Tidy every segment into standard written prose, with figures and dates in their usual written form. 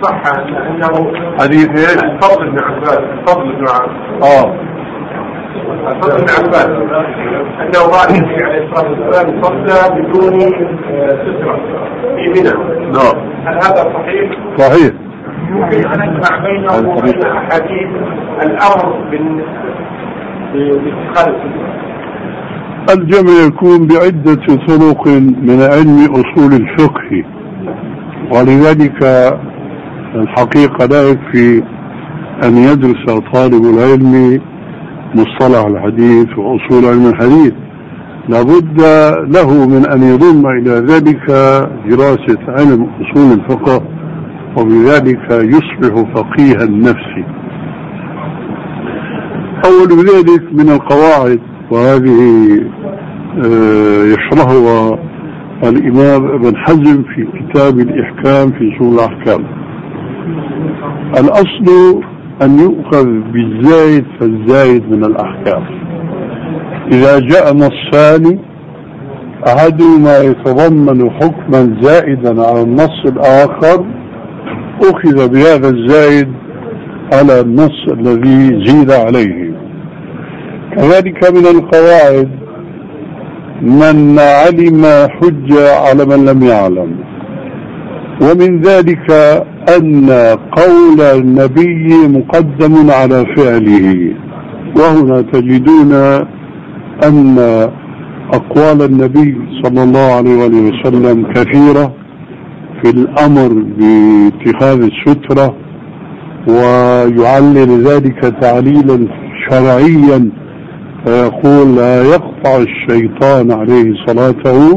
صح أنه حديث الفضل بن عباس الفضل بن عباس أنه رأى النبي عليه الصلاة والسلام صلى بدون سترة في منى. نعم. هل هذا صحيح؟ صحيح. يمكن أن نجمع بينه وبين أحاديث الأمر باتخاذ الجمع يكون بعدة طرق من علم أصول الفقه، ولذلك الحقيقة لا يكفي أن يدرس طالب العلم مصطلح الحديث وأصول علم الحديث، لابد له من أن يضم إلى ذلك دراسة علم أصول الفقه، وبذلك يصبح فقيها نفسي. أول ذلك من القواعد، وهذه يشرحها الإمام ابن حزم في كتاب الإحكام في أصول الأحكام. الأصل أن يؤخذ بالزايد فالزايد من الأحكام. إذا جاء نصان أحدهما يتضمن حكما زائدا على النص الآخر أخذ بهذا الزايد على النص الذي زيد عليه. كذلك من القواعد من علم حجة على من لم يعلم، ومن ذلك أن قول النبي مقدم على فعله، وهنا تجدون أن أقوال النبي صلى الله عليه وسلم كثيرة في الأمر باتخاذ السترة، ويعلل ذلك تعليلا شرعيا فيقول لا يقطع الشيطان عليه صلاته،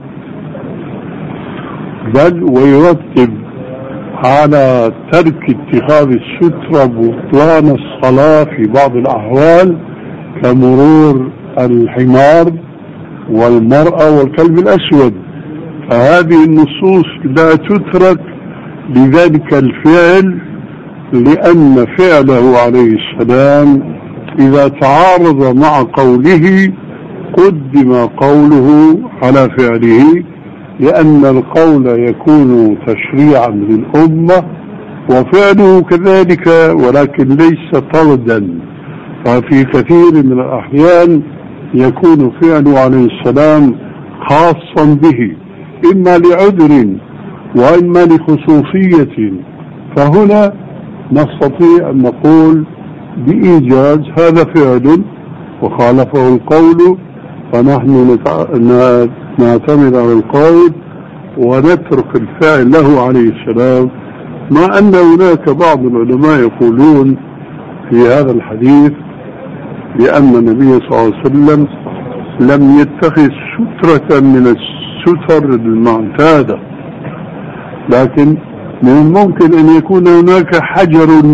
بل ويرتب على ترك اتخاذ السترة بطلان الصلاة في بعض الأحوال كمرور الحمار والمرأة والكلب الأسود. فهذه النصوص لا تترك لذلك الفعل، لأن فعله عليه السلام إذا تعارض مع قوله قدم قوله على فعله، لأن القول يكون تشريعا للأمة وفعله كذلك، ولكن ليس طردا. ففي كثير من الأحيان يكون فعله عليه السلام خاصا به، إما لعذر وإما لخصوصية، فهنا نستطيع أن نقول بإيجاز هذا فعل وخالفه القول، فنحن نعتمد على القول ونترك الفعل له عليه السلام. مع أن هناك بعض العلماء يقولون في هذا الحديث بأن النبي صلى الله عليه وسلم لم يتخذ سترة من الستر المعتادة، لكن من الممكن أن يكون هناك حجر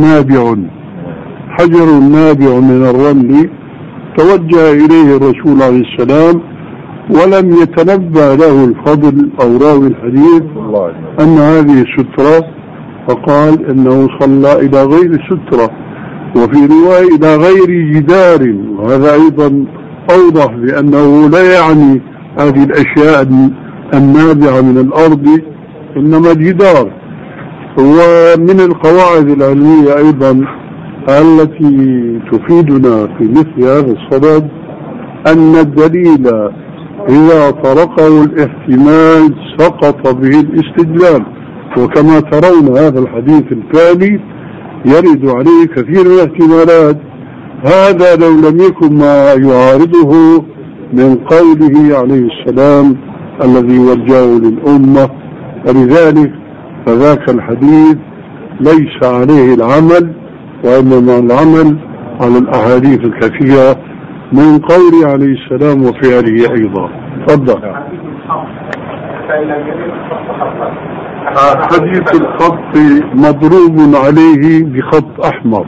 نابع من الرمل توجه إليه الرسول عليه السلام ولم يتنبأ له الفضل أو راوي الحديث أن هذه سترة، فقال إنه صلى إلى غير سترة، وفي رواية إلى غير جدار، وهذا أيضا أوضح بأنه لا يعني هذه الأشياء النابعة من الأرض إنما الجدار. ومن القواعد العلمية أيضا التي تفيدنا في مثل هذا الصدد أن الدليل إذا طرقه الاحتمال سقط به الاستدلال، وكما ترون هذا الحديث التالي يرد عليه كثير من الاحتمالات، هذا لو لم يكن ما يعارضه من قوله عليه السلام الذي وجهه للأمة، ولذلك فذاك الحديث ليس عليه العمل، وإنما العمل على الأحاديث الكثيرة من قوله عليه السلام وفعله أيضا. تفضل. حديث الخط مضروب عليه بخط أحمر.